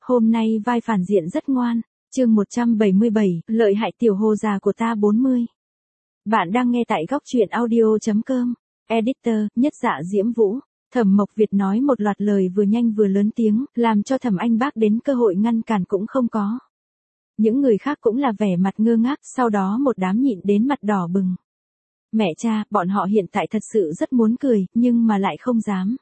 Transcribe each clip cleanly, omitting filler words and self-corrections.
hôm nay vai phản diện rất ngoan. Chương 177, lợi hại tiểu hồ già của ta 40. Bạn đang nghe tại góc truyện audio.com. Editor, Nhất Dạ Diễm Vũ. Thẩm Mộc Việt nói một loạt lời vừa nhanh vừa lớn tiếng, làm cho Thẩm Anh Bác đến cơ hội ngăn cản cũng không có. Những người khác cũng là vẻ mặt ngơ ngác, sau đó một đám nhịn đến mặt đỏ bừng. Mẹ cha, bọn họ hiện tại thật sự rất muốn cười, nhưng mà lại không dám.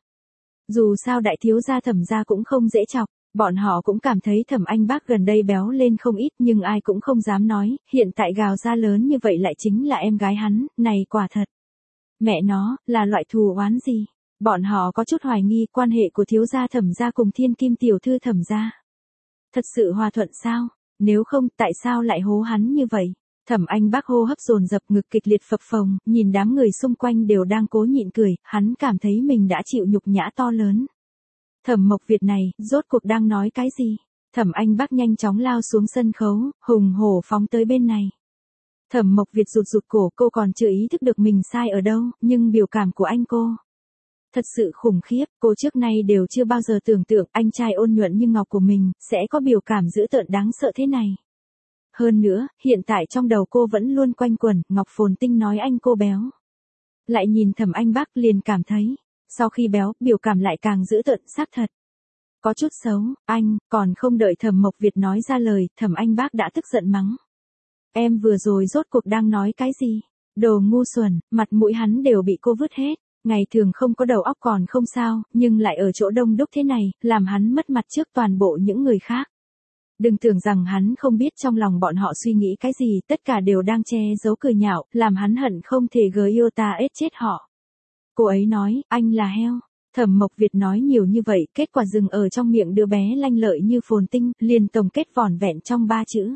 Dù sao đại thiếu gia Thẩm gia cũng không dễ chọc, bọn họ cũng cảm thấy Thẩm Anh Bác gần đây béo lên không ít, nhưng ai cũng không dám nói, hiện tại gào ra lớn như vậy lại chính là em gái hắn, này quả thật. Mẹ nó, là loại thù oán gì? Bọn họ có chút hoài nghi quan hệ của thiếu gia Thẩm gia cùng thiên kim tiểu thư Thẩm gia. Thật sự hòa thuận sao? Nếu không, tại sao lại hố hắn như vậy? Thẩm Anh Bác hô hấp dồn dập, ngực kịch liệt phập phồng, nhìn đám người xung quanh đều đang cố nhịn cười, hắn cảm thấy mình đã chịu nhục nhã to lớn. Thẩm Mộc Việt này, rốt cuộc đang nói cái gì? Thẩm Anh Bác nhanh chóng lao xuống sân khấu, hùng hổ phóng tới bên này. Thẩm Mộc Việt rụt rụt cổ, cô còn chưa ý thức được mình sai ở đâu, nhưng biểu cảm của anh cô thật sự khủng khiếp, cô trước nay đều chưa bao giờ tưởng tượng anh trai ôn nhuận như ngọc của mình sẽ có biểu cảm dữ tợn đáng sợ thế này. Hơn nữa, hiện tại trong đầu cô vẫn luôn quanh quẩn, Ngọc Phồn Tinh nói anh cô béo. Lại nhìn Thẩm Anh Bác liền cảm thấy, sau khi béo, biểu cảm lại càng dữ tợn, xác thật. Có chút xấu, anh, còn không đợi Thẩm Mộc Việt nói ra lời, Thẩm Anh Bác đã tức giận mắng. Em vừa rồi rốt cuộc đang nói cái gì? Đồ ngu xuẩn, mặt mũi hắn đều bị cô vứt hết. Ngày thường không có đầu óc còn không sao, nhưng lại ở chỗ đông đúc thế này, làm hắn mất mặt trước toàn bộ những người khác. Đừng tưởng rằng hắn không biết trong lòng bọn họ suy nghĩ cái gì, tất cả đều đang che giấu cười nhạo, làm hắn hận không thể iota chết họ. Cô ấy nói, anh là heo. Thẩm Mộc Việt nói nhiều như vậy, kết quả dừng ở trong miệng đứa bé lanh lợi như Phồn Tinh, liền tổng kết vỏn vẹn trong 3 chữ.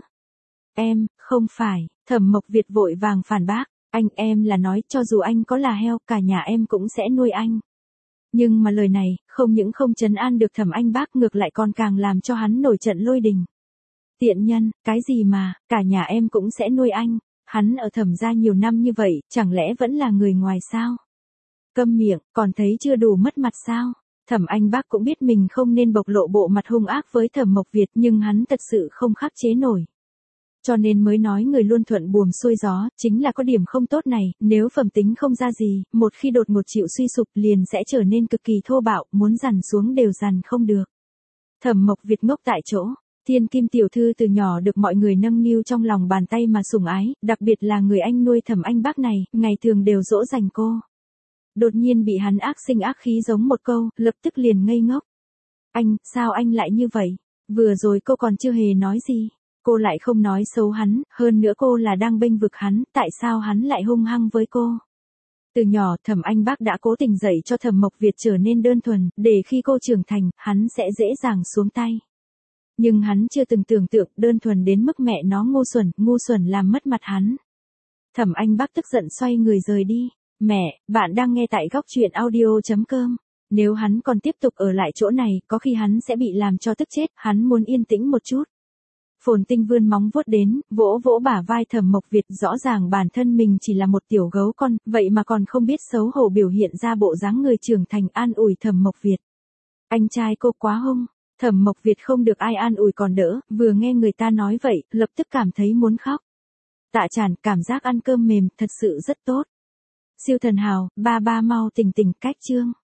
Em, không phải. Thẩm Mộc Việt vội vàng phản bác. Em là nói, cho dù anh có là heo, cả nhà em cũng sẽ nuôi anh. Nhưng mà lời này, không những không trấn an được Thẩm Anh Bác, ngược lại còn càng làm cho hắn nổi trận lôi đình. Tiện nhân, cái gì mà, cả nhà em cũng sẽ nuôi anh. Hắn ở Thẩm gia nhiều năm như vậy, chẳng lẽ vẫn là người ngoài sao? Câm miệng, còn thấy chưa đủ mất mặt sao? Thẩm Anh Bác cũng biết mình không nên bộc lộ bộ mặt hung ác với Thẩm Mộc Việt, nhưng hắn thật sự không khắc chế nổi. Cho nên mới nói người luôn thuận buồm xuôi gió, chính là có điểm không tốt này, nếu phẩm tính không ra gì, một khi đột ngột chịu suy sụp liền sẽ trở nên cực kỳ thô bạo, muốn dằn xuống đều dằn không được. Thẩm Mộc Việt ngốc tại chỗ, thiên kim tiểu thư từ nhỏ được mọi người nâng niu trong lòng bàn tay mà sủng ái, đặc biệt là người anh nuôi Thẩm Anh Bác này, ngày thường đều dỗ dành cô. Đột nhiên bị hắn ác sinh ác khí giống một câu, lập tức liền ngây ngốc. Anh, sao anh lại như vậy? Vừa rồi cô còn chưa hề nói gì. Cô lại không nói xấu hắn, hơn nữa cô là đang bênh vực hắn, tại sao hắn lại hung hăng với cô? Từ nhỏ Thẩm Anh Bác đã cố tình dạy cho Thẩm Mộc Việt trở nên đơn thuần, để khi cô trưởng thành, hắn sẽ dễ dàng xuống tay. Nhưng hắn chưa từng tưởng tượng đơn thuần đến mức mẹ nó ngu xuẩn làm mất mặt hắn. Thẩm Anh Bác tức giận xoay người rời đi. Mẹ, bạn đang nghe tại góc truyện audio.com. Nếu hắn còn tiếp tục ở lại chỗ này, có khi hắn sẽ bị làm cho tức chết, hắn muốn yên tĩnh một chút. Phồn Tinh vươn móng vuốt đến, vỗ vỗ bả vai Thẩm Mộc Việt, rõ ràng bản thân mình chỉ là một tiểu gấu con, vậy mà còn không biết xấu hổ biểu hiện ra bộ dáng người trưởng thành, an ủi Thẩm Mộc Việt. Anh trai cô quá hung. Thẩm Mộc Việt không được ai an ủi còn đỡ, vừa nghe người ta nói vậy, lập tức cảm thấy muốn khóc. Tạ Tràn, cảm giác ăn cơm mềm, thật sự rất tốt. Siêu thần hào, ba mau tỉnh cách chương.